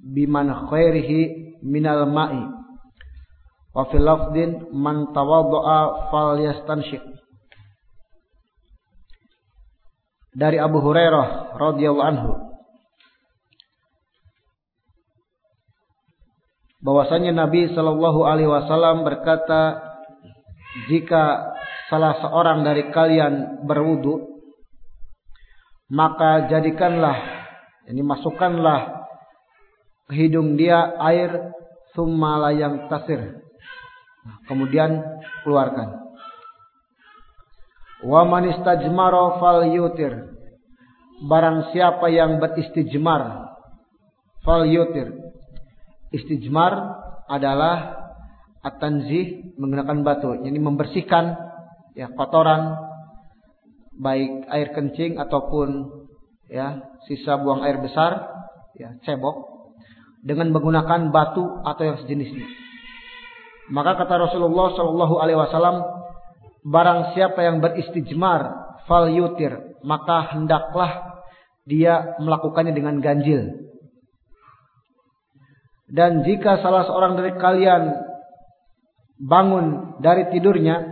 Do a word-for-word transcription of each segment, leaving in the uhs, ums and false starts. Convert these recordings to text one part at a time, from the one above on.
biman khairihi minal ma'i. Wa fil lafdin man tawadda'a falyastanshik. Dari Abu Hurairah radhiyallahu anhu bahwasanya Nabi sallallahu alaihi wasallam berkata, jika salah seorang dari kalian berwudu, maka jadikanlah, ini masukkanlah ke hidung dia air, summa la yang tasir, kemudian keluarkan. Wa man istajmara falyutir, barang siapa yang beristijmar, falyutir. Istijmar adalah at-tanzih, menggunakan batu, yakni membersihkan ya kotoran, baik air kencing ataupun ya sisa buang air besar, ya cebok, dengan menggunakan batu atau yang sejenisnya. Maka kata Rasulullah Shallallahu Alaihi Wasallam, barang siapa yang beristijmar fal yutir, maka hendaklah dia melakukannya dengan ganjil. Dan jika salah seorang dari kalian bangun dari tidurnya,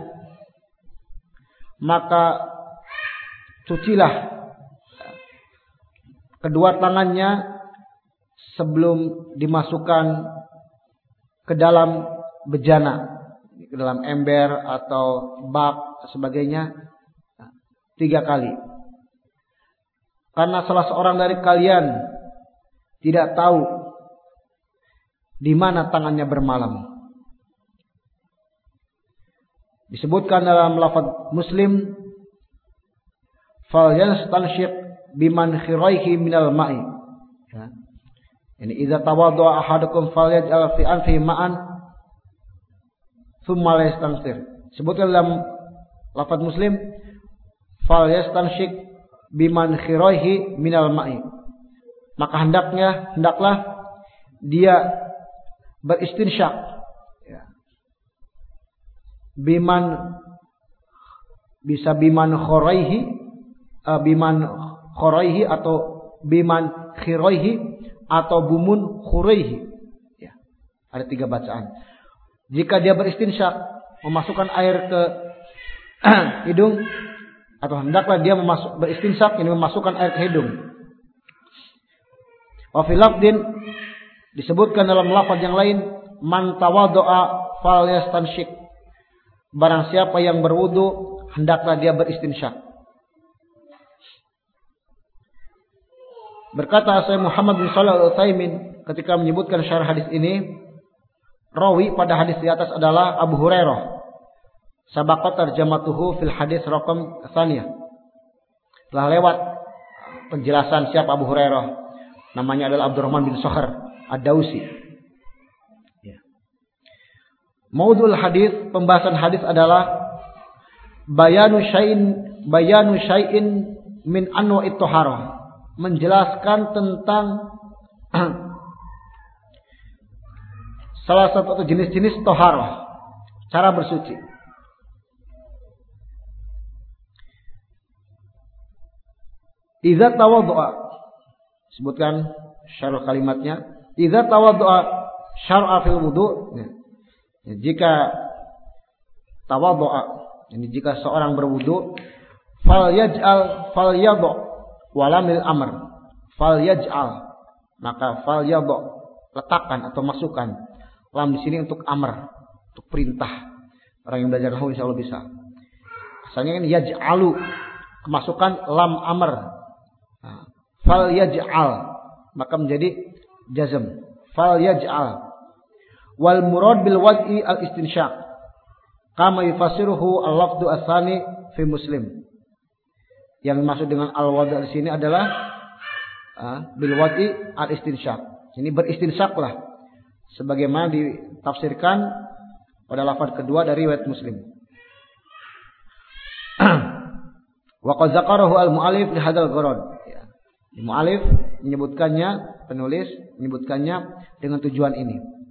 maka cucilah kedua tangannya sebelum dimasukkan ke dalam bejana, ke dalam ember atau bak sebagainya, tiga kali. Karena salah seorang dari kalian tidak tahu di mana tangannya bermalam. Disebutkan dalam lafaz Muslim, falyastanshiq biman khiraihi minal ma'i. Ya. Ini idza tawaddaa ahadukum falyaj'al fi anfihi ma'an thumma yastansir. Disebutkan dalam lafaz Muslim, falyastanshiq biman khiraihi minal ma'i. Maka hendaknya hendaklah dia beristinsyak ya. Biman bisa biman khoraihi, uh, biman khoraihi atau biman khiraihi atau bumun khuraihi ya. Ada tiga bacaan. Jika dia beristinsyak, memasukkan air ke hidung, atau hendaklah dia memasuk, beristinsyak, ini memasukkan air ke hidung. Wa fil lafdin, disebutkan dalam lafaz yang lain, man tawaddaa falyastanshik, barang siapa yang berwudu hendaklah dia beristinsyak. Berkata Syekh Muhammad bin Shalih Al-Utsaimin ketika menyebutkan syarah hadis ini, rawi pada hadis di atas adalah Abu Hurairah. Sabaqat tarjamatuhu fil hadis raqam tsaniyah. Telah lewat penjelasan siapa Abu Hurairah. Namanya adalah Abdurrahman bin Sakhar Ad-Dausi. Ya. Maudhul hadis, pembahasan hadis adalah bayanu syai'in bayanu syai'in min anwa'it thaharah, menjelaskan tentang salah satu jenis-jenis thaharah, cara bersuci. Idza tawaddaa, sebutkan syarah kalimatnya. Idza tawaddaa syar'a fil wudu', ya. Jika tawaddaa, ini jika seorang berwudu, fal yaj'al fal yadha walamil amr, fal yaj'al, maka fal yadha, letakkan atau masukkan. Lam di sini untuk amr, untuk perintah. Orang yang belajar nahwu insyaallah bisa. Asalnya kan yaj'alu, kemasukan lam amr. Nah, fal yaj'al, maka menjadi jazm, fal yaj'al. Wal murad bil wad'i al istinshaq, kama yufasiruhu al lafdhu asani fi Muslim. Yang dimaksud dengan al wad' di sini adalah uh, bil wad'i al istinshaq. Ini beristinsyaqlah, sebagaimana ditafsirkan pada lafaz kedua dari riwayat Muslim. Wa qad zakarahu al mu'allif li hadzal gharad. Ya. Mu'allif menyebutkannya, penulis menyebutkannya dengan tujuan ini.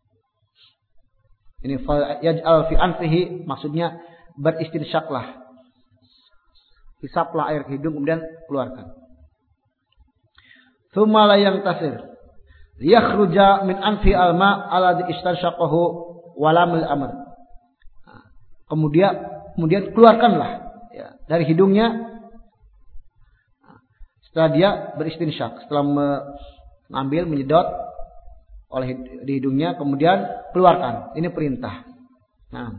Ini fal yaj'al fi anfihi, maksudnya beristinsyaqlah. Hisaplah air ke hidung kemudian keluarkan. Tsumma la yang tasir. yakhruja min anfi alma alladhi istanshaqahu walamul amr. Kemudian kemudian keluarkanlah ya, dari hidungnya setelah dia beristinsyak, setelah mengambil menyedot oleh di hidungnya kemudian keluarkan. Ini perintah. Nah.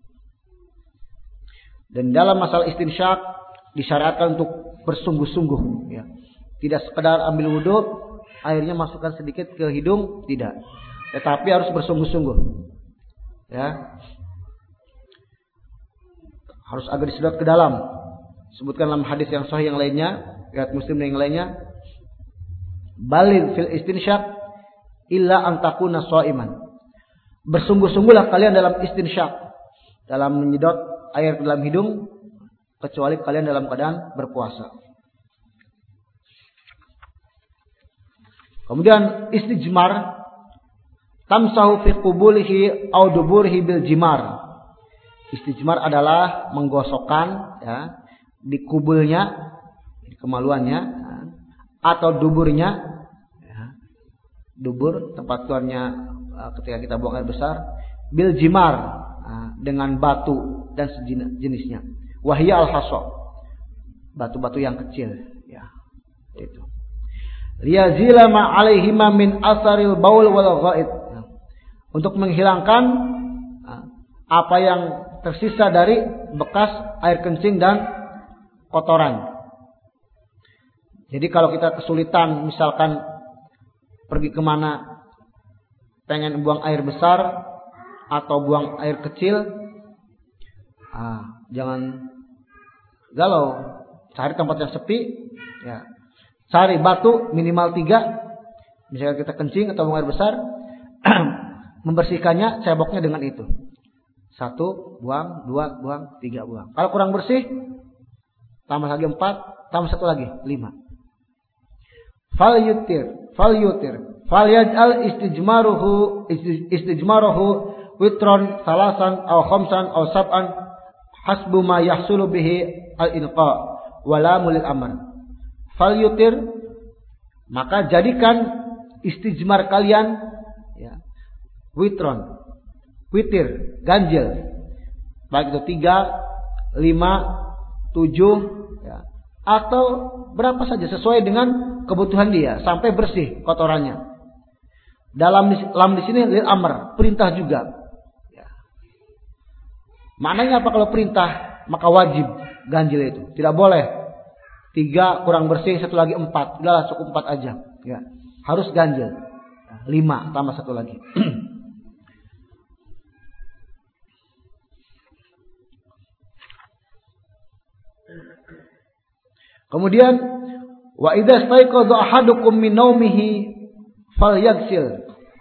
Dan dalam masalah istinsyak disyariatkan untuk bersungguh-sungguh ya. Tidak sekedar ambil wudu, airnya masukkan sedikit ke hidung, tidak. Tetapi harus bersungguh-sungguh. Ya. Harus agak disedot ke dalam. Sebutkan dalam hadis yang sahih yang lainnya, riwayat Muslim dan yang lainnya, balil fil istinsyak illa an takuna shaiman. Bersungguh-sungguhlah kalian dalam istinsyak, dalam menyedot air ke dalam hidung, kecuali kalian dalam keadaan berpuasa. Kemudian istijmar, tamsahu fi qubulihi au duburihi bil jimar. Istijmar adalah menggosokkan ya, di kubulnya, di kemaluannya, ya, atau duburnya, ya, dubur tempat keluarnya ketika kita buang air besar, bil jimar, ya, dengan batu dan sejenisnya. Wahya al-hasa, batu-batu yang kecil, ya, itu. Liyazila ma alaihima min asaril baul wal ghaid, ya, untuk menghilangkan ya, apa yang tersisa dari bekas air kencing dan kotoran. Jadi kalau kita kesulitan misalkan pergi kemana pengen buang air besar atau buang air kecil, ah, jangan galau, cari tempat yang sepi, ya. Cari batu minimal tiga, misalnya kita kencing atau buang air besar, membersihkannya ceboknya dengan itu. Satu, buang, dua, buang, tiga, buang. Kalau kurang bersih, tambah lagi empat, tambah satu lagi, lima. Fal yutir, fal yutir, fal yaj'al istijmaruhu, istijmaruhu witron salasan, au khamsan, au sab'an, hasbu ma yahsulu bihi al-inqa, wala mulil amr. Fal yutir, maka jadikan istijmar kalian, ya, witron, witir, ganjil, baik itu tiga, lima, tujuh, ya, atau berapa saja sesuai dengan kebutuhan dia sampai bersih kotorannya. Dalam dalam di sini lil amr, perintah juga. Ya. Maknanya apa kalau perintah? Maka wajib ganjil itu, tidak boleh tiga kurang bersih satu lagi empat, udahlah cukup empat aja. Ya. Harus ganjil, lima tambah satu lagi. Kemudian wa idza staiqadha ahadukum min naumihi falyaghsil.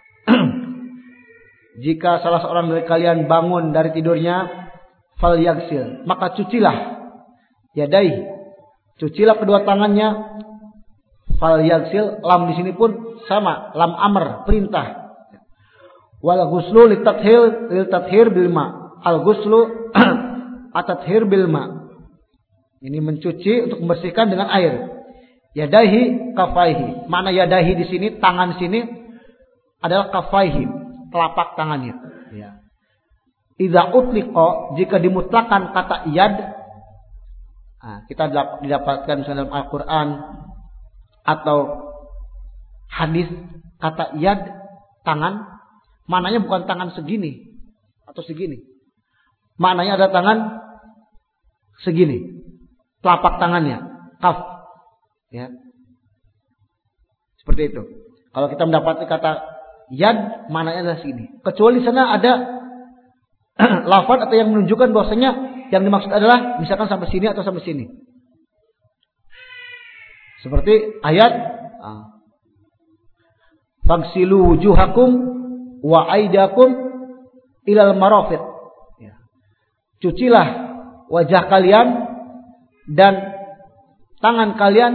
Jika salah seorang dari kalian bangun dari tidurnya, falyaghsil, maka cucilah yadai. Cucilah kedua tangannya. Falyaghsil, lam di sini pun sama, lam amr, perintah. Wal ghuslu litathhir litathhir bil ma. Al ghuslu atathhir bil ma. Ini mencuci untuk membersihkan dengan air. Yadahi kafaihi. Makna yadahi di sini, tangan di sini adalah kafaihi, telapak tangannya. Ya. Idza utliqa, jika dimutlakan kata yad, nah, kita didapatkan dalam Al-Qur'an atau hadis kata yad, tangan, maknanya bukan tangan segini atau segini. Maknanya ada tangan segini. Telapak tangannya, kaf, ya, seperti itu. Kalau kita mendapati kata yad, maknanya adalah sini. Kecuali sana ada lafaz atau yang menunjukkan bahwasanya yang dimaksud adalah misalkan sampai sini atau sampai sini. Seperti ayat, fagsilu wujuhakum wa aidakum ilal marafiq. Ya. Cucilah wajah kalian dan tangan kalian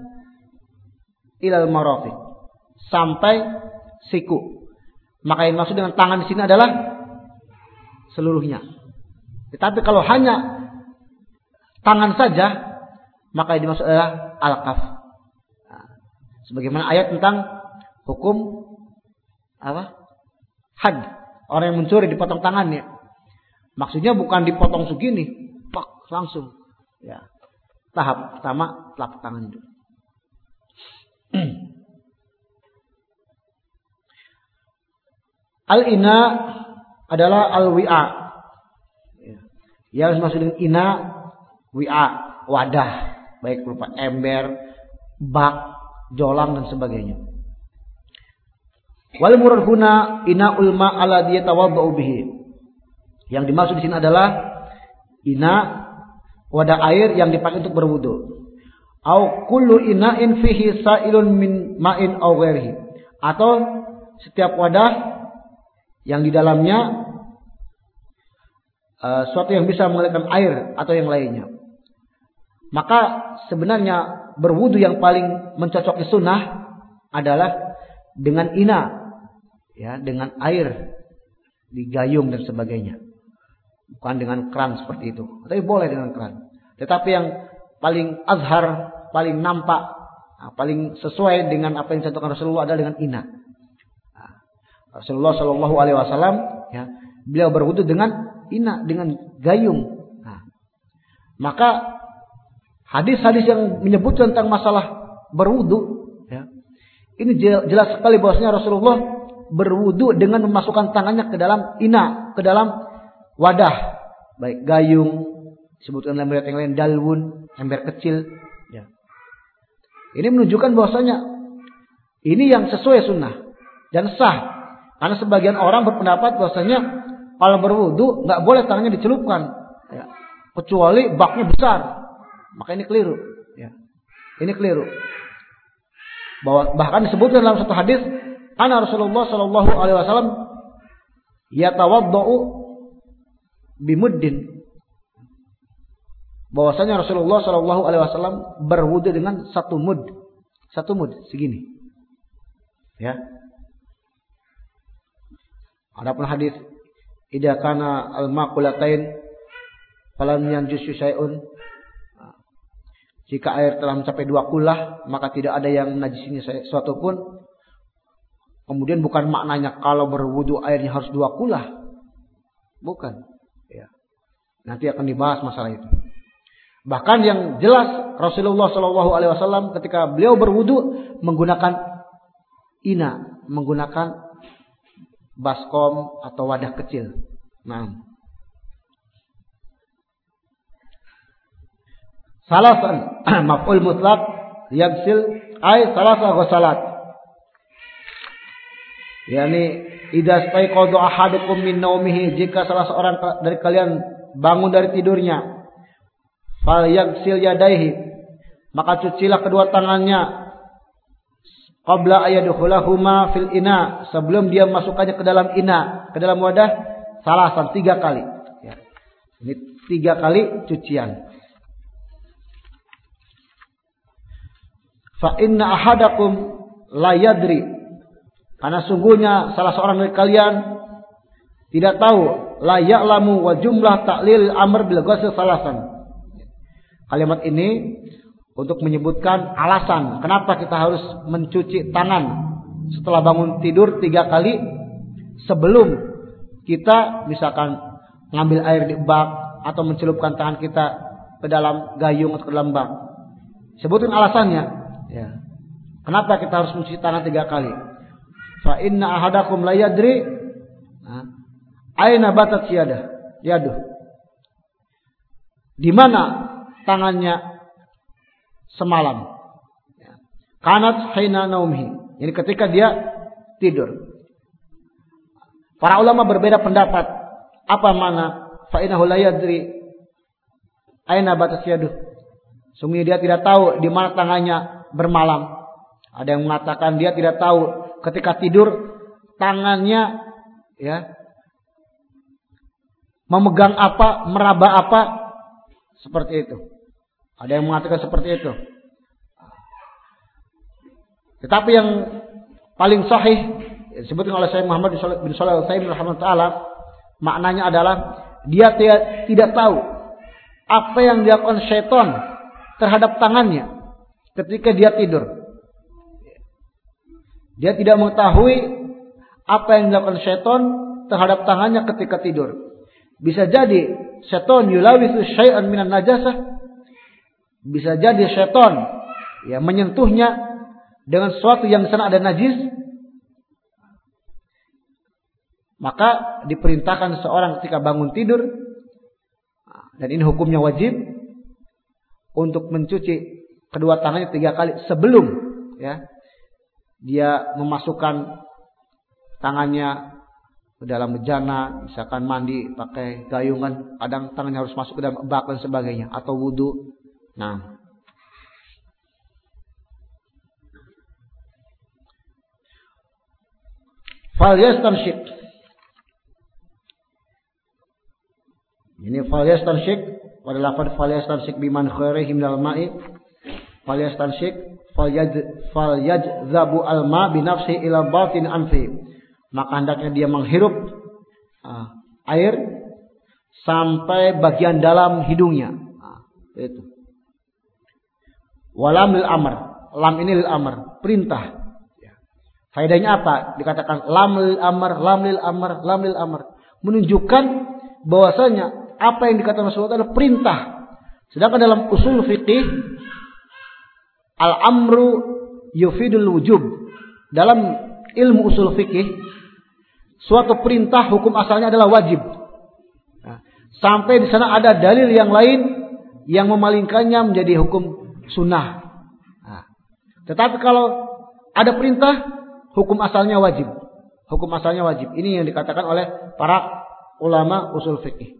ilal marafiq, sampai siku. Maka yang maksud dengan tangan di sini adalah seluruhnya. Tetapi kalau hanya tangan saja, maka yang dimaksud adalah al-kaf. Nah, sebagaimana ayat tentang hukum apa? Had. Orang yang mencuri dipotong tangannya. Maksudnya bukan dipotong segini, pak langsung. Ya. Tahap pertama telapak tangan itu. Al-ina adalah al-wi'a. Yang dimaksud dengan ina, wi'a, wadah, baik berupa ember, bak, jolang dan sebagainya. Wal murad huna ina'ul ma' alladhi yatawaddau bihi. Yang dimaksud di sini adalah ina, wadah air yang dipakai untuk berwudu. Au kullu ina'in fihi sa'ilun min ma'in aw ghairihi. Atau setiap wadah yang di dalamnya uh, suatu yang bisa mengalirkan air atau yang lainnya. Maka sebenarnya berwudu yang paling mencocoki sunnah adalah dengan ina, ya, dengan air di gayung dan sebagainya. Bukan dengan keran seperti itu. Tapi boleh dengan keran. Tetapi yang paling azhar, paling nampak, paling sesuai dengan apa yang dicontohkan Rasulullah adalah dengan ina. Rasulullah Shallallahu Alaihi Wasallam, ya, beliau berwudu dengan ina, dengan gayung. Nah, maka hadis-hadis yang menyebut tentang masalah berwudu, ya, ini jelas sekali bahwasanya Rasulullah berwudu dengan memasukkan tangannya ke dalam ina, ke dalam wadah, baik gayung, disebutkan dalam riwayat yang lain dalwun, ember kecil. Ya. Ini menunjukkan bahwasanya ini yang sesuai sunnah dan sah. Karena sebagian orang berpendapat bahwasanya kalau berwudu nggak boleh tangannya dicelupkan, ya, kecuali baknya besar. Maka ini keliru. Ya. Ini keliru. Bahwa bahkan disebutkan dalam satu hadis, ana Rasulullah Shallallahu Alaihi Wasallam yatawaddau bimuddin. Bahwasanya Rasulullah Shallallahu Alaihi Wasallam berwudu dengan satu mud, satu mud segini. Ya. Adapun hadis idza kana al-maqulatain falam yanjushu syai'un, jika air telah mencapai dua kulah maka tidak ada yang menajisinya sesuatu pun. Kemudian bukan maknanya kalau berwudu airnya harus dua kulah, bukan, ya. Nanti akan dibahas masalah itu. Bahkan yang jelas Rasulullah Shallallahu Alaihi Wasallam ketika beliau berwudu menggunakan ina, menggunakan baskom atau wadah kecil. Nah, salasan maf'ul mutlaq yaghsil ay salasa ghusalat. Yani idza staiqadha ahadukum min naumihi, jika salah seorang dari kalian bangun dari tidurnya, fal yaghsil yadaihi, maka cucilah kedua tangannya, qabla ayadkhulahuma fil ina, sebelum dia masukkannya ke dalam ina, ke dalam wadah, salasan, tiga kali. Ya. Ini tiga kali cucian. Fa inna ahadakum la yadri, karena sungguhnya salah seorang dari kalian tidak tahu, la ya'lamu wa jumlah ta'lil amr bil ghusl salasan. Kalimat ini untuk menyebutkan alasan kenapa kita harus mencuci tangan setelah bangun tidur tiga kali sebelum kita misalkan ngambil air di bak atau mencelupkan tangan kita ke dalam gayung atau ke dalam bak. Sebutkan alasannya. Ya. Kenapa kita harus mencuci tangan tiga kali? Fa inna ahadakum la yadri aina batat yadah yaduh. Di mana tangannya semalam. Kanat hina naumhi. Ini ketika dia tidur. Para ulama berbeda pendapat. Apa mana fa innahu la yadri aina batas yaduh. Sungguh dia tidak tahu di mana tangannya bermalam. Ada yang mengatakan dia tidak tahu ketika tidur tangannya, ya, memegang apa, meraba apa, seperti itu. Ada yang mengatakan seperti itu. Tetapi yang paling sahih disebutkan oleh Syekh Muhammad bin Shalih Al-Utsaimin rahimahullah taala, maknanya adalah dia tidak tahu apa yang dilakukan syaitan terhadap tangannya ketika dia tidur. Dia tidak mengetahui apa yang dilakukan syaitan terhadap tangannya ketika tidur. Bisa jadi syaitan yulawisu syai'an minan najasah. Bisa jadi syaitan ya menyentuhnya dengan sesuatu yang di sana ada najis. Maka diperintahkan seorang ketika bangun tidur, dan ini hukumnya wajib, untuk mencuci kedua tangannya tiga kali sebelum ya dia memasukkan tangannya ke dalam bejana, misalkan mandi pakai gayung kan, kadang tangannya harus masuk ke dalam bak dan sebagainya, atau wudu. Nah, fal yastanshik. Ini fal yastanshik pada lafaz fal yastanshik biman khairihi minal ma'i. Fal yastanshik fal yaj fal yajzabu al ma bi nafsi ila batin anfi. Maka hendaknya dia menghirup uh, air sampai bagian dalam hidungnya. Nah, itu. Walam lil amr. Lam ini lil amr, perintah. Ya. Faedahnya apa? Dikatakan lam lil amr, lam lil amr, lam lil amr, menunjukkan bahwasanya apa yang dikatakan Rasulullah adalah perintah. Sedangkan dalam usul fikih, al-amru yufidul wujub. Dalam ilmu usul fikih, suatu perintah hukum asalnya adalah wajib. Nah, sampai di sana ada dalil yang lain yang memalingkannya menjadi hukum sunnah. Nah, tetapi kalau ada perintah, hukum asalnya wajib. Hukum asalnya wajib. Ini yang dikatakan oleh para ulama usul fikih.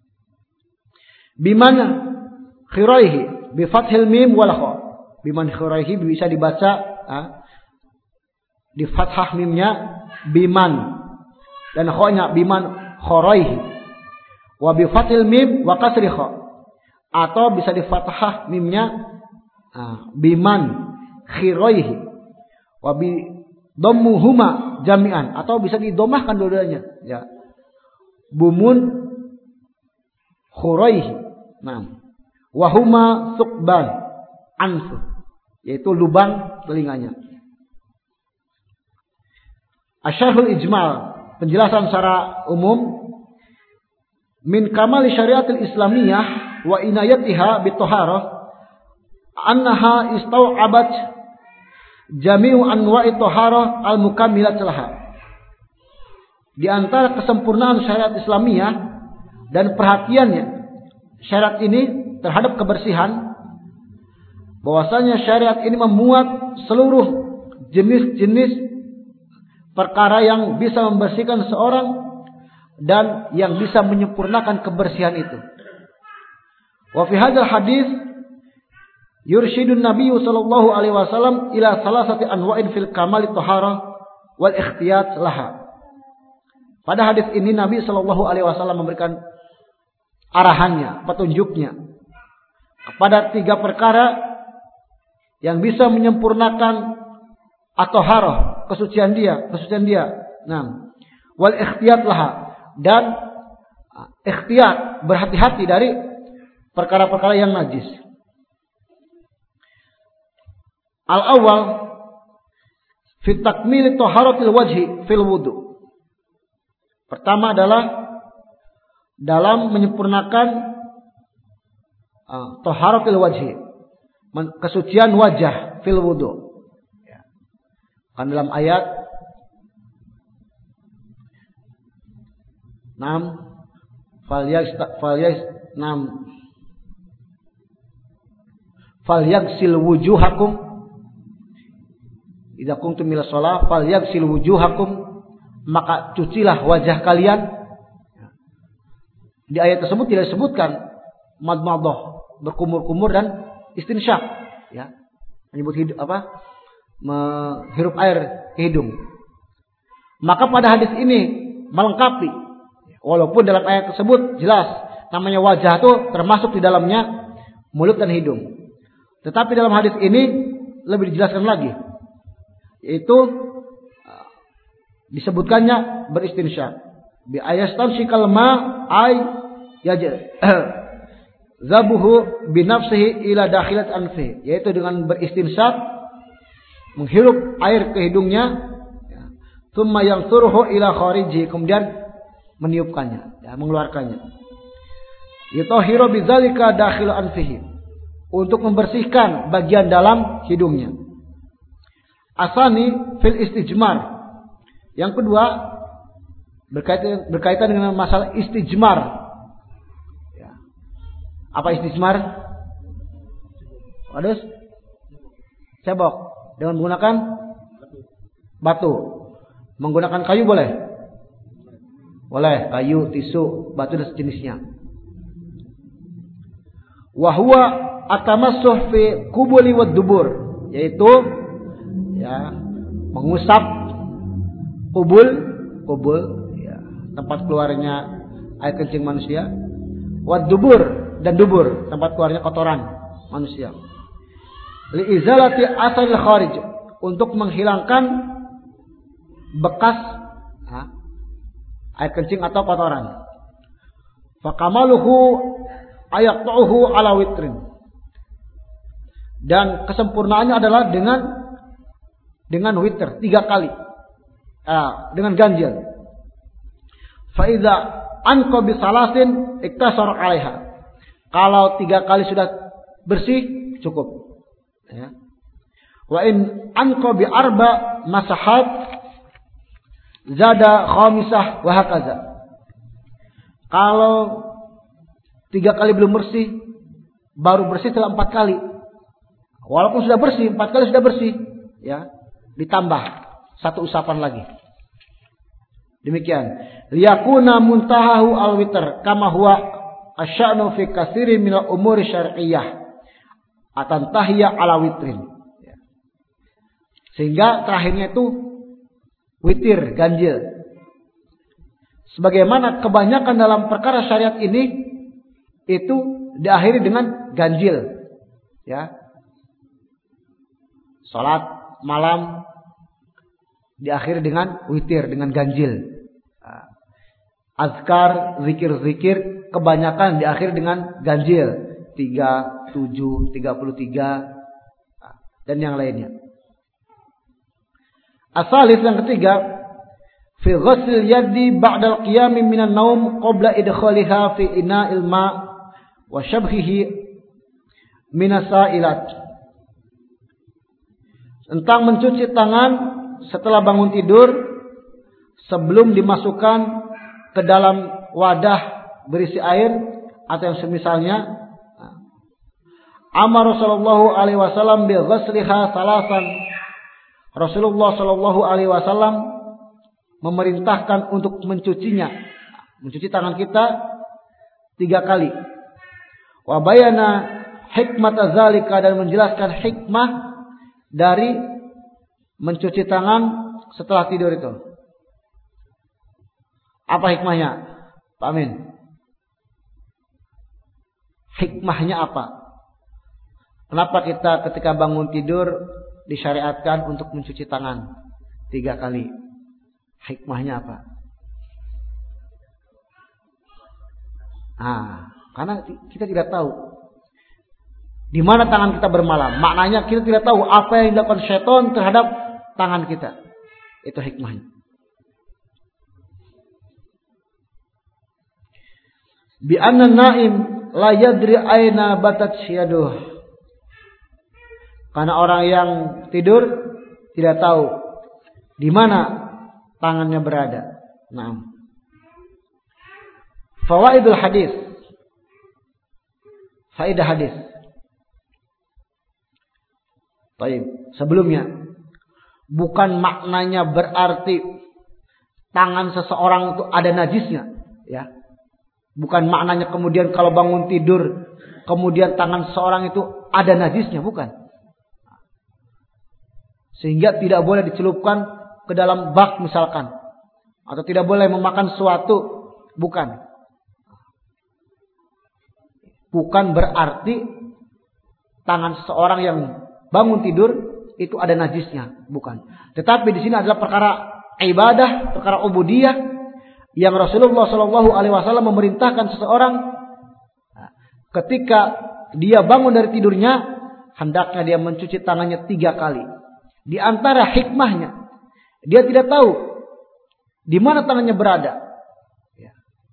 Biman khiraihi bi fathil mim wal kha. Biman khiraihi bisa dibaca ha, di fathah mimnya biman dan kha-nya biman khiraihi. Wa bi fathil mim wa kasri kha. Atau bisa di fathah mimnya ha, biman khiraihi. Wa bi dhammuhuma jami'an, atau bisa didomahkan dua-duanya ya. Bumun khiraihi. Nah, wahuma suqban anfu, yaitu lubang telinganya. Asyarhul ijmal, penjelasan secara umum, min kamali syariatil islamiyah wa inayatiha bitoharah annaha istau'abat jami'u anwa'i toharah al-mukammilat laha. Di antara kesempurnaan syariat islamiyah dan perhatiannya syariat ini terhadap kebersihan, bahwasanya syariat ini memuat seluruh jenis-jenis perkara yang bisa membersihkan seorang dan yang bisa menyempurnakan kebersihan itu. Wa fi hadzal hadis yursyidun Nabi sallallahu alaihi wasallam ila salasati anwa'in fil kamali taharah wal ikhtiyat laha. Pada hadis ini Nabi sallallahu alaihi wasallam memberikan arahannya, petunjuknya kepada tiga perkara yang bisa menyempurnakan at-taharah, kesucian dia, kesucian dia. Nah, wal ikhtiyat laha, dan ikhtiyat, berhati-hati dari perkara-perkara yang najis. Al-awwal fi takmil taharatil wajhi fil wudu. Pertama adalah dalam menyempurnakan uh, taharatul wajhi, kesucian wajah fil wudu. Ya. Kan dalam ayat enam falyasta falyas enam falyagsil wujuhakum idza kuntum ila shalah falyagsil wujuhakum, maka cucilah wajah kalian. Di ayat tersebut tidak disebutkan madmadah, berkumur-kumur dan istinsyaq, ya. Menyebut hidup apa? Menghirup air ke hidung. Maka pada hadis ini melengkapi. Walaupun dalam ayat tersebut jelas namanya wajah itu termasuk di dalamnya mulut dan hidung. Tetapi dalam hadis ini lebih dijelaskan lagi, yaitu disebutkannya beristinsyaq. Bi ayastanshikal ma ay yaj zabuhu bi nafsihi ila dakhilat anfi, yaitu dengan beristinsyaq, menghirup air ke hidungnya Tsumma yansuruhu ila khariji, kemudian meniupkannya, ya, mengeluarkannya. Yutahhiru bidzalika dakhil anfihi, untuk membersihkan bagian dalam hidungnya. Asani fil istijmar. Yang kedua berkaitan berkaitan dengan masalah istijmar. Ya. Apa istijmar? Waduh, cebok dengan menggunakan batu. Menggunakan kayu boleh? Boleh, kayu, tisu, batu dan sejenisnya. Wa huwa atamassuh fi qubuli wad dubur, yaitu ya mengusap kubul, kubul ya, tempat keluarnya air kencing manusia, wad dubur dan dubur, tempat keluarnya kotoran manusia. Li izalati asal kharij, untuk menghilangkan bekas ha, air kencing atau kotoran. Fakamaluhu ayaqtuhu ala witrin, dan kesempurnaannya adalah dengan dengan witr, tiga kali, ah, dengan ganjil. Fa iza anqa bi salasin iktasar alaiha, kalau tiga kali sudah bersih cukup, ya. Wa in anqa bi arba masahat zada khamisah wa hakaza, kalau tiga kali belum bersih, baru bersih setelah empat kali. Walaupun sudah bersih, empat kali sudah bersih, ya, ditambah satu usapan lagi. Demikian. Liyakuna muntahahu al-witr kama huwa asya'nu fi katsirin min al-umuri syar'iyyah atantahiya ala witrin. Sehingga terakhirnya itu witir, ganjil. Sebagaimana kebanyakan dalam perkara syariat ini itu diakhiri dengan ganjil, ya. Salat malam diakhiri dengan witir, dengan ganjil. Azkar, zikir-zikir kebanyakan diakhiri dengan ganjil, tiga, tujuh, tiga puluh tiga dan yang lainnya. Asalis yang ketiga, fi ghusl yadi ba'da al-qiyam min an-naum qabla idkhaliha fi ina'il ma' wa syabhihi min as-sa'ilat. Tentang mencuci tangan setelah bangun tidur sebelum dimasukkan ke dalam wadah berisi air atau yang semisalnya. Amar sallallahu alaihi wasallam bi ghusliha salasan. Rasulullah sallallahu alaihi wasallam memerintahkan untuk mencucinya, mencuci tangan kita tiga kali. Wa bayana hikmat zalika, dan menjelaskan hikmah dari mencuci tangan setelah tidur itu. Apa hikmahnya, Pak Amin? Hikmahnya apa? Kenapa kita ketika bangun tidur disyariatkan untuk mencuci tangan tiga kali? Hikmahnya apa? Ah, karena kita tidak tahu di mana tangan kita bermalam. Maknanya kita tidak tahu apa yang dilakukan syaitan terhadap tangan kita. Itu hikmahnya. Bi anna naim la yadri aina batat yaduh. Karena orang yang tidur tidak tahu di mana tangannya berada. Nah, fawaidul hadis, faedah hadis. Baik, sebelumnya bukan maknanya berarti tangan seseorang itu ada najisnya, ya. Bukan maknanya kemudian kalau bangun tidur kemudian tangan seseorang itu ada najisnya, bukan. Sehingga tidak boleh dicelupkan ke dalam bak misalkan, atau tidak boleh memakan sesuatu, bukan. Bukan berarti tangan seseorang yang bangun tidur itu ada najisnya, bukan. Tetapi di sini adalah perkara ibadah, perkara ubudiyah yang Rasulullah Shallallahu Alaihi Wasallam memerintahkan seseorang ketika dia bangun dari tidurnya hendaknya dia mencuci tangannya tiga kali. Di antara hikmahnya, dia tidak tahu di mana tangannya berada. Ya.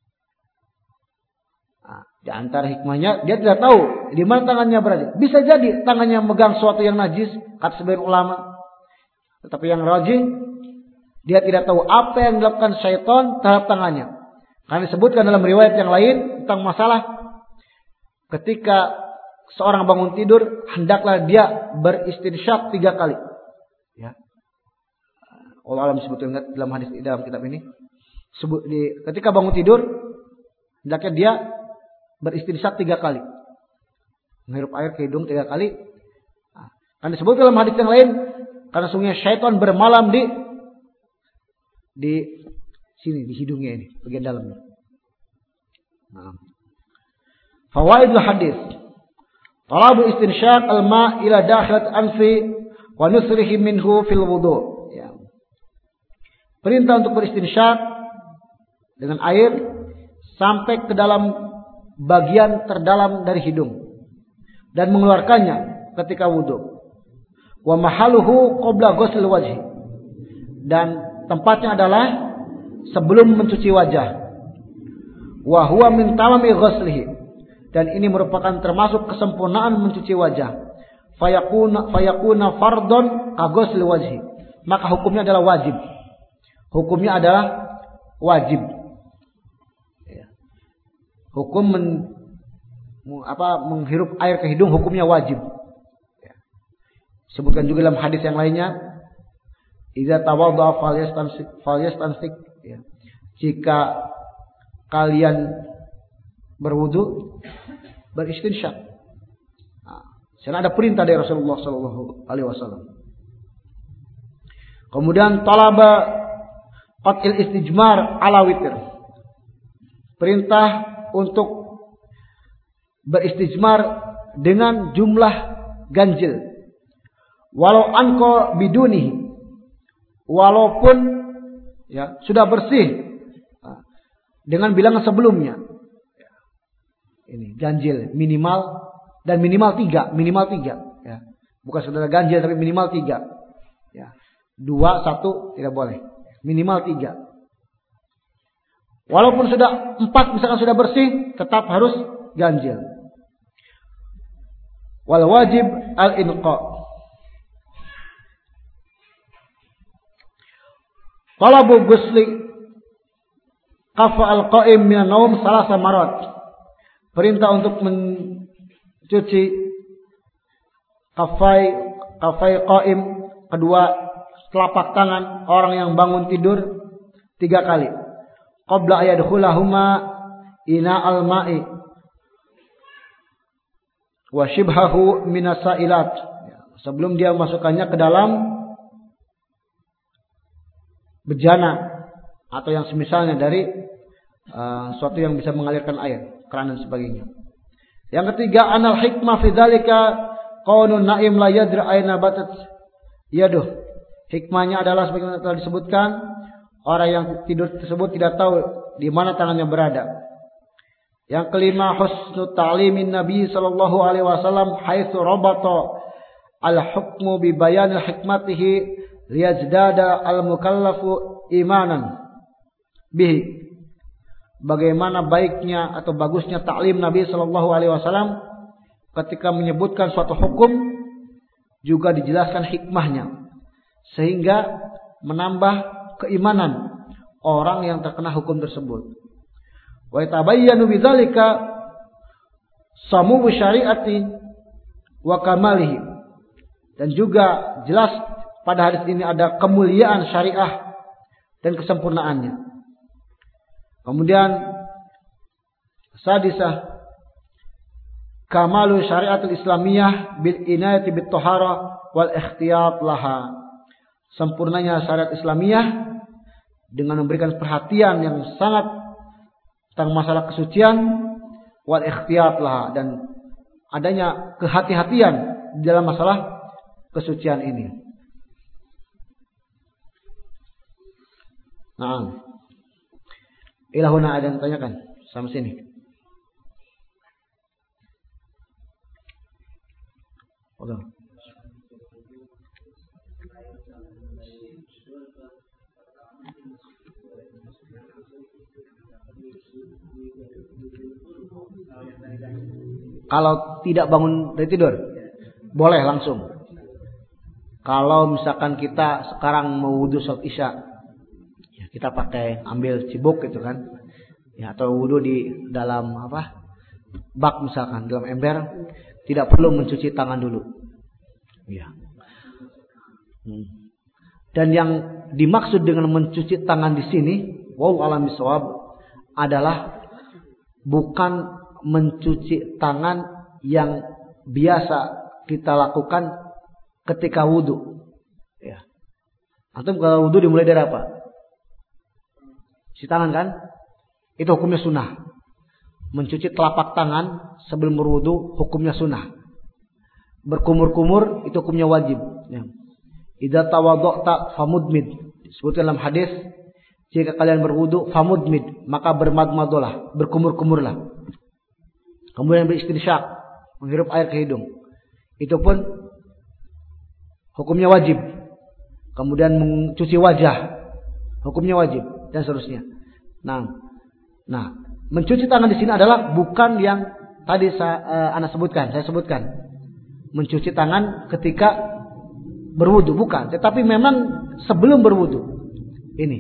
Nah, di antara hikmahnya dia tidak tahu di mana tangannya berada. Bisa jadi tangannya megang sesuatu yang najis, kata sebagian ulama. Tetapi yang rajih, dia tidak tahu apa yang dilakukan syaitan terhadap tangannya. Karena disebutkan dalam riwayat yang lain tentang masalah ketika seorang bangun tidur, hendaklah dia beristinsyak tiga kali. Ya. Allah alam sebutkan dalam hadis dalam kitab ini. Sebut di, ketika bangun tidur, hendaknya dia beristinsyak tiga kali. Menghirup air ke hidung tiga kali. Nah, kan disebut dalam hadis yang lain, karena sungguhnya syaitan bermalam di di sini, di hidungnya ini, bagian dalamnya. Nah. Fawaidul hadis. Talabu istinsyak al-ma' ila dakhilat anfi wa nusrihi minhu fil wudu'. Ya. Perintah untuk beristinsyak dengan air sampai ke dalam bagian terdalam dari hidung dan mengeluarkannya ketika wudu. Wa mahaluhu qabla ghusl wajhi. Dan tempatnya adalah sebelum mencuci wajah. Wa huwa min tamami ghuslihi. Dan ini merupakan termasuk kesempurnaan mencuci wajah. Fayakuna fayakuna fardon ka ghusl wajhi. Maka hukumnya adalah wajib. Hukumnya adalah wajib. Hukum men, apa menghirup air ke hidung hukumnya wajib. Sebutkan juga dalam hadis yang lainnya, idza tawaddaa falyastansik falyastansik, ya. Jika kalian berwudu, beristinsyak. Nah, karena ada perintah dari Rasulullah sallallahu alaihi wasallam. Kemudian talaba qatil istijmar ala witir. Perintah untuk beristijmar dengan jumlah ganjil. Walau anko bidunihi, walaupun ya sudah bersih dengan bilangan sebelumnya. Ini ganjil minimal dan minimal tiga, minimal tiga. Ya. Bukan saudara ganjil tapi minimal tiga. Ya. Dua satu tidak boleh, minimal tiga. Walaupun sudah empat misalkan sudah bersih, tetap harus ganjil. Wal wajib al inqa. Talabu ghusli qafa al-qa'im min an-naum salasa marat. Perintah untuk mencuci kafai kafai qa'im, kedua telapak tangan orang yang bangun tidur tiga kali. Qabla ayadkhulahuma ina al-ma'i wa shibhahu min as-sa'ilat. Sebelum dia masukkannya ke dalam bejana atau yang semisalnya dari uh, suatu yang bisa mengalirkan air, keran dan sebagainya. Yang ketiga, anal hikmah fi dzalika qaulun naim la yadri aina batat yaduh. Hikmahnya adalah sebagaimana telah disebutkan, orang yang tidur tersebut tidak tahu di mana tangannya berada. Yang kelima, husnul ta'limin Nabi sallallahu alaihi wasallam haitsu rabata al-hukmu bi bayanil hikmatihi liyazdada al-mukallafu imanan bihi. Bagaimana baiknya atau bagusnya ta'lim Nabi sallallahu alaihi wasallam ketika menyebutkan suatu hukum juga dijelaskan hikmahnya sehingga menambah keimanan orang yang terkena hukum tersebut. Wa tabayyanu bidzalika samu syariati wa kamalihi. Dan juga jelas pada hadis ini ada kemuliaan syariah dan kesempurnaannya. Kemudian sadisah kamalu syariatul islamiyah bil inayati bit tahara wal ikhtiyat laha. Sempurnanya syariat Islamiyah dengan memberikan perhatian yang sangat tentang masalah kesucian wal ikhtiyat laha, dan adanya kehati-hatian di dalam masalah kesucian ini. Nah, ilahuna ada yang tanyakan sama sini. Oke. Kalau tidak bangun dari tidur, boleh langsung. Kalau misalkan kita sekarang mau wudu salat Isya, ya kita pakai ambil cibuk gitu kan, ya atau wudu di dalam apa bak misalkan dalam ember, tidak perlu mencuci tangan dulu. Ya. Hmm. Dan yang dimaksud dengan mencuci tangan di sini, wallahu a'lam bishawab, adalah bukan mencuci tangan yang biasa kita lakukan ketika wudu. Ya. Antum kalau wudu dimulai dari apa? Cuci tangan kan? Itu hukumnya sunnah. Mencuci telapak tangan sebelum berwudu hukumnya sunnah. Berkumur-kumur itu hukumnya wajib. Ya. Idza tawadha'ta famudmid. Disebutkan dalam hadis, jika kalian berwudu famudmid, maka bermadmadolah, berkumur-kumurlah. Kemudian beristinsyak, menghirup air ke hidung. Itu pun hukumnya wajib. Kemudian mencuci wajah, hukumnya wajib, dan seterusnya. Nah, nah, mencuci tangan di sini adalah bukan yang tadi saya uh, Anda sebutkan, saya sebutkan. Mencuci tangan ketika berwudu, bukan, tetapi memang sebelum berwudu. Ini.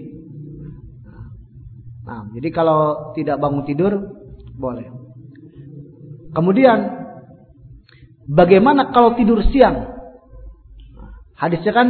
Nah, jadi kalau tidak bangun tidur boleh. Kemudian bagaimana kalau tidur siang? Hadisnya kan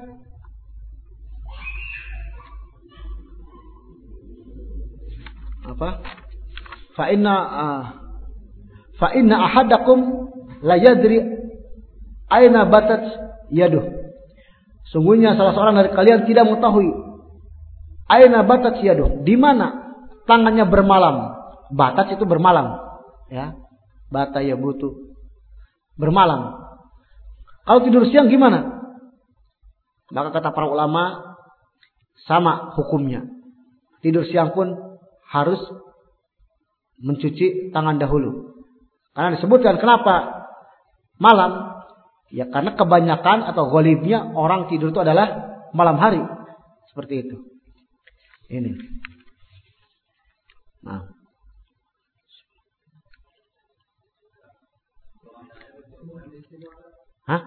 apa? Fa inna uh, fa inna ahadakum la yadri aina batat yaduh. Sungguhnya salah seorang dari kalian tidak mengetahui aina batat yaduh, di mana tangannya bermalam. Batat itu bermalam, ya. Bata ya butuh bermalam. Kalau tidur siang gimana? Maka kata para ulama sama hukumnya. Tidur siang pun harus mencuci tangan dahulu. Karena disebutkan kenapa malam? Ya karena kebanyakan atau ghalibnya orang tidur itu adalah malam hari. Seperti itu. Ini. Nah. Hah?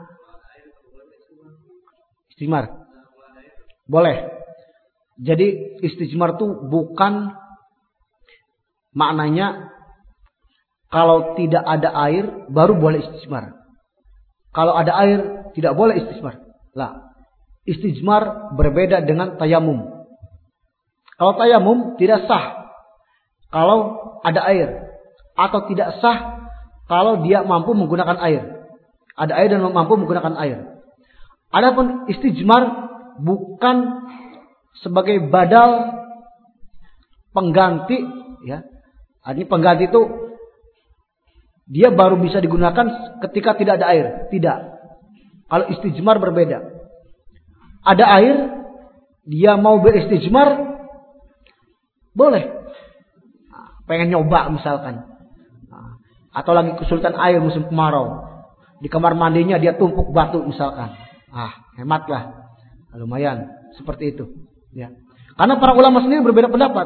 Istijmar. Boleh. Jadi istijmar itu bukan maknanya kalau tidak ada air baru boleh istijmar. Kalau ada air tidak boleh istijmar. Lah, istijmar berbeda dengan tayamum. Kalau tayamum tidak sah kalau ada air, atau tidak sah kalau dia mampu menggunakan air. Ada air dan mampu menggunakan air. Adapun istijmar bukan sebagai badal pengganti, ya. Artinya pengganti itu dia baru bisa digunakan ketika tidak ada air. Tidak. Kalau istijmar berbeda. Ada air, dia mau beristijmar, boleh. Pengen nyoba misalkan. Atau lagi kesulitan air musim kemarau. Di kamar mandinya dia tumpuk batu misalkan. Ah, hematlah. Lumayan. Seperti itu. Ya. Karena para ulama sendiri berbeda pendapat.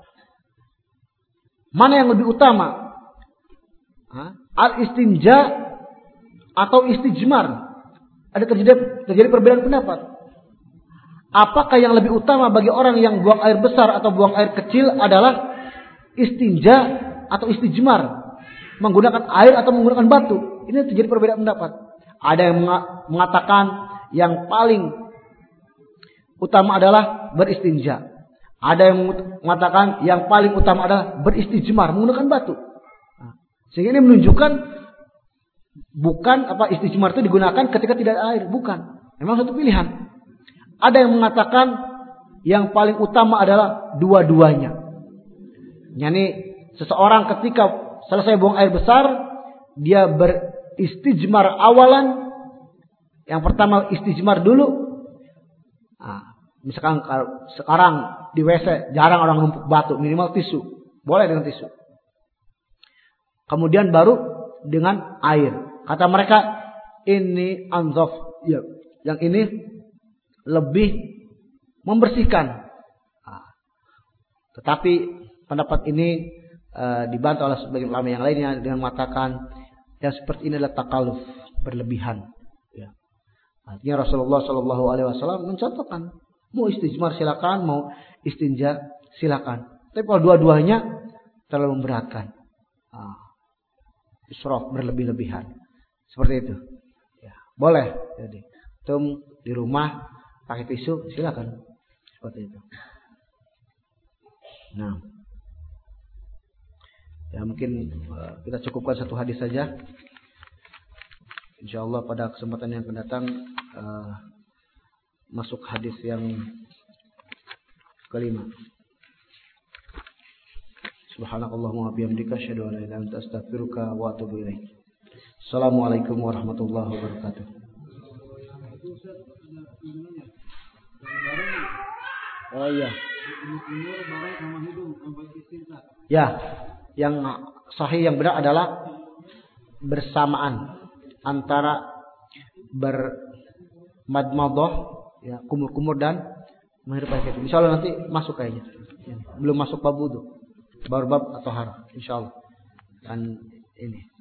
Mana yang lebih utama? Al-istinja atau istijmar? Ada terjadi, terjadi perbedaan pendapat. Apakah yang lebih utama bagi orang yang buang air besar atau buang air kecil adalah istinja atau istijmar? Menggunakan air atau menggunakan batu? Ini terjadi perbedaan pendapat. Ada yang mengatakan yang paling utama adalah beristinja. Ada yang mengatakan yang paling utama adalah beristijmar, menggunakan batu. Sehingga ini menunjukkan bukan apa istijmar itu digunakan ketika tidak ada air, bukan. Memang satu pilihan. Ada yang mengatakan yang paling utama adalah dua-duanya. Yani seseorang ketika selesai buang air besar, dia beristijmar awalan. Yang pertama istijmar dulu. Nah, misalkan sekarang di W C jarang orang numpuk batu, minimal tisu. Boleh dengan tisu. Kemudian baru dengan air. Kata mereka ini anzaf, ya, yang ini lebih membersihkan. Nah, tetapi pendapat ini uh, dibantah oleh sebagian ulama yang lainnya dengan mengatakan yang seperti ini adalah takalluf, berlebihan. Ya. Artinya Rasulullah Shallallahu Alaihi Wasallam mencontohkan, mau istijmar silakan, mau istinja silakan. Tapi kalau dua-duanya terlalu memberatkan, ah, israf, berlebih-lebihan, seperti itu. Ya, boleh. Jadi, tum di rumah pakai tisu silakan, seperti itu. Nah, ya mungkin uh, kita cukupkan satu hadis saja. Insya Allah pada kesempatan yang akan datang uh, masuk hadis yang kelima. Subhanakallahumma wa bihamdika asyhadu an la ilaha illa anta astaghfiruka wa atubu ilaik. Assalamualaikum warahmatullahi wabarakatuh. Oh iya. Ya, yang sahih yang benar adalah bersamaan antara bermadmadah, ya, kumur-kumur dan menghirupkan itu. Insyaallah nanti masuk kayaknya. Belum masuk bab wudu. Baru bab atau har, insyaallah. Dan ini